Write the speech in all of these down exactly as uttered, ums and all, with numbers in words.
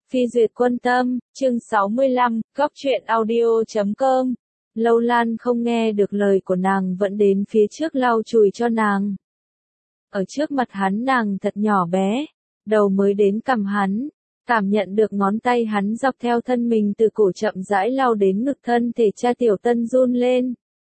Phi duyệt quân tâm, chương sáu mươi lăm, góc truyện audio chấm com. Lâu Lan không nghe được lời của nàng vẫn đến phía trước lau chùi cho nàng. Ở trước mặt hắn nàng thật nhỏ bé, đầu mới đến cằm hắn, cảm nhận được ngón tay hắn dọc theo thân mình từ cổ chậm rãi lau đến ngực, thân thể cha Tiểu Tân run lên.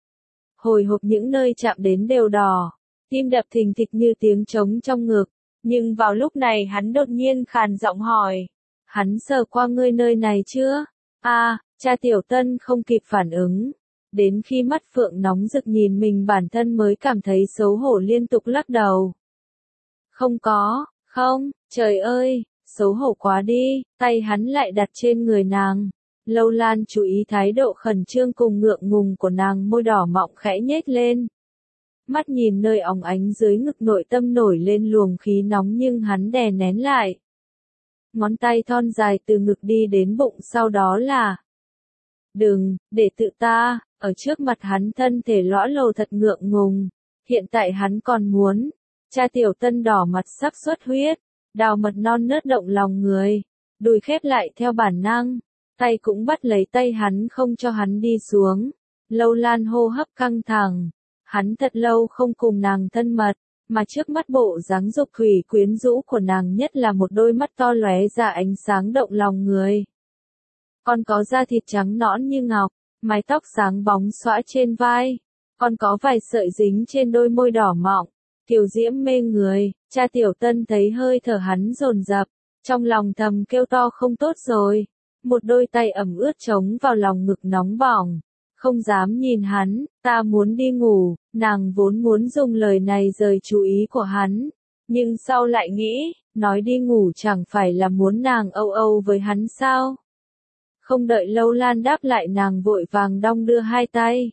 Hồi hộp những nơi chạm đến đều đỏ, tim đập thình thịch như tiếng trống trong ngực, nhưng vào lúc này hắn đột nhiên khàn giọng hỏi. Hắn sờ qua ngươi nơi này chưa? A, à, cha Tiểu Tân không kịp phản ứng. Đến khi mắt phượng nóng rực nhìn mình bản thân mới cảm thấy xấu hổ liên tục lắc đầu. Không có, không, trời ơi, xấu hổ quá đi, tay hắn lại đặt trên người nàng. Lâu Lan chú ý thái độ khẩn trương cùng ngượng ngùng của nàng, môi đỏ mọng khẽ nhếch lên. Mắt nhìn nơi óng ánh dưới ngực, nội tâm nổi lên luồng khí nóng nhưng hắn đè nén lại. Ngón tay thon dài từ ngực đi đến bụng, sau đó là đừng, để tự ta, ở trước mặt hắn thân thể lõa lồ thật ngượng ngùng, hiện tại hắn còn muốn, cha Tiểu Tân đỏ mặt sắp xuất huyết, đào mật non nớt động lòng người, đùi khép lại theo bản năng, tay cũng bắt lấy tay hắn không cho hắn đi xuống. Lâu Lan hô hấp căng thẳng, hắn thật lâu không cùng nàng thân mật. Mà trước mắt bộ dáng dục thủy quyến rũ của nàng, nhất là một đôi mắt to lóe ra ánh sáng động lòng người. Còn có da thịt trắng nõn như ngọc, mái tóc sáng bóng xõa trên vai, còn có vài sợi dính trên đôi môi đỏ mọng, kiều diễm mê người. Cha Tiểu Tân thấy hơi thở hắn dồn dập, trong lòng thầm kêu to không tốt rồi. Một đôi tay ẩm ướt chống vào lòng ngực nóng bỏng. Không dám nhìn hắn, ta muốn đi ngủ, nàng vốn muốn dùng lời này rời chú ý của hắn, nhưng sau lại nghĩ, nói đi ngủ chẳng phải là muốn nàng âu âu với hắn sao? Không đợi Lâu Lan đáp lại, nàng vội vàng đong đưa hai tay.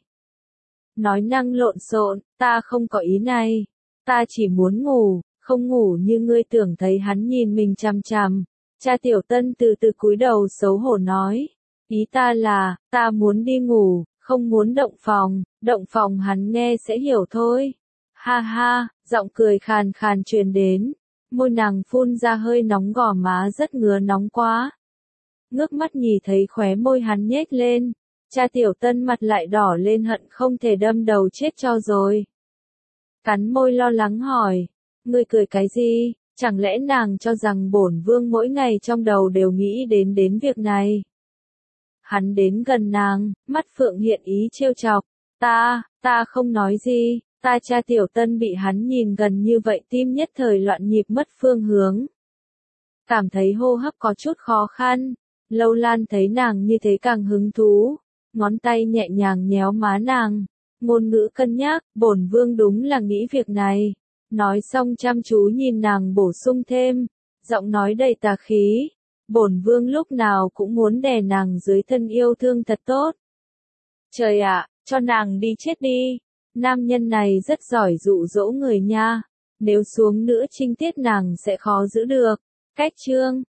Nói năng lộn xộn, ta không có ý này, ta chỉ muốn ngủ, không ngủ như ngươi tưởng. Thấy hắn nhìn mình chằm chằm, cha Tiểu Tân từ từ cúi đầu xấu hổ nói, ý ta là, ta muốn đi ngủ. Không muốn động phòng, động phòng hắn nghe sẽ hiểu thôi. Ha ha, giọng cười khàn khàn truyền đến, môi nàng phun ra hơi nóng, gò má rất ngứa nóng quá. Ngước mắt nhìn thấy khóe môi hắn nhếch lên, cha Tiểu Tân mặt lại đỏ lên, hận không thể đâm đầu chết cho rồi. Cắn môi lo lắng hỏi, ngươi cười cái gì, chẳng lẽ nàng cho rằng bổn vương mỗi ngày trong đầu đều nghĩ đến đến việc này? Hắn đến gần nàng, mắt phượng hiện ý trêu chọc, ta, ta không nói gì, ta. Cha Tiểu Tân bị hắn nhìn gần như vậy, tim nhất thời loạn nhịp, mất phương hướng. Cảm thấy hô hấp có chút khó khăn, Lâu Lan thấy nàng như thế càng hứng thú, ngón tay nhẹ nhàng nhéo má nàng, ngôn ngữ cân nhắc, bổn vương đúng là nghĩ việc này. Nói xong chăm chú nhìn nàng bổ sung thêm, giọng nói đầy tà khí. Bổn vương lúc nào cũng muốn đè nàng dưới thân yêu thương thật tốt. Trời ạ, cho nàng đi chết đi. Nam nhân này rất giỏi dụ dỗ người nha. Nếu xuống nữa trinh tiết nàng sẽ khó giữ được. Cách chương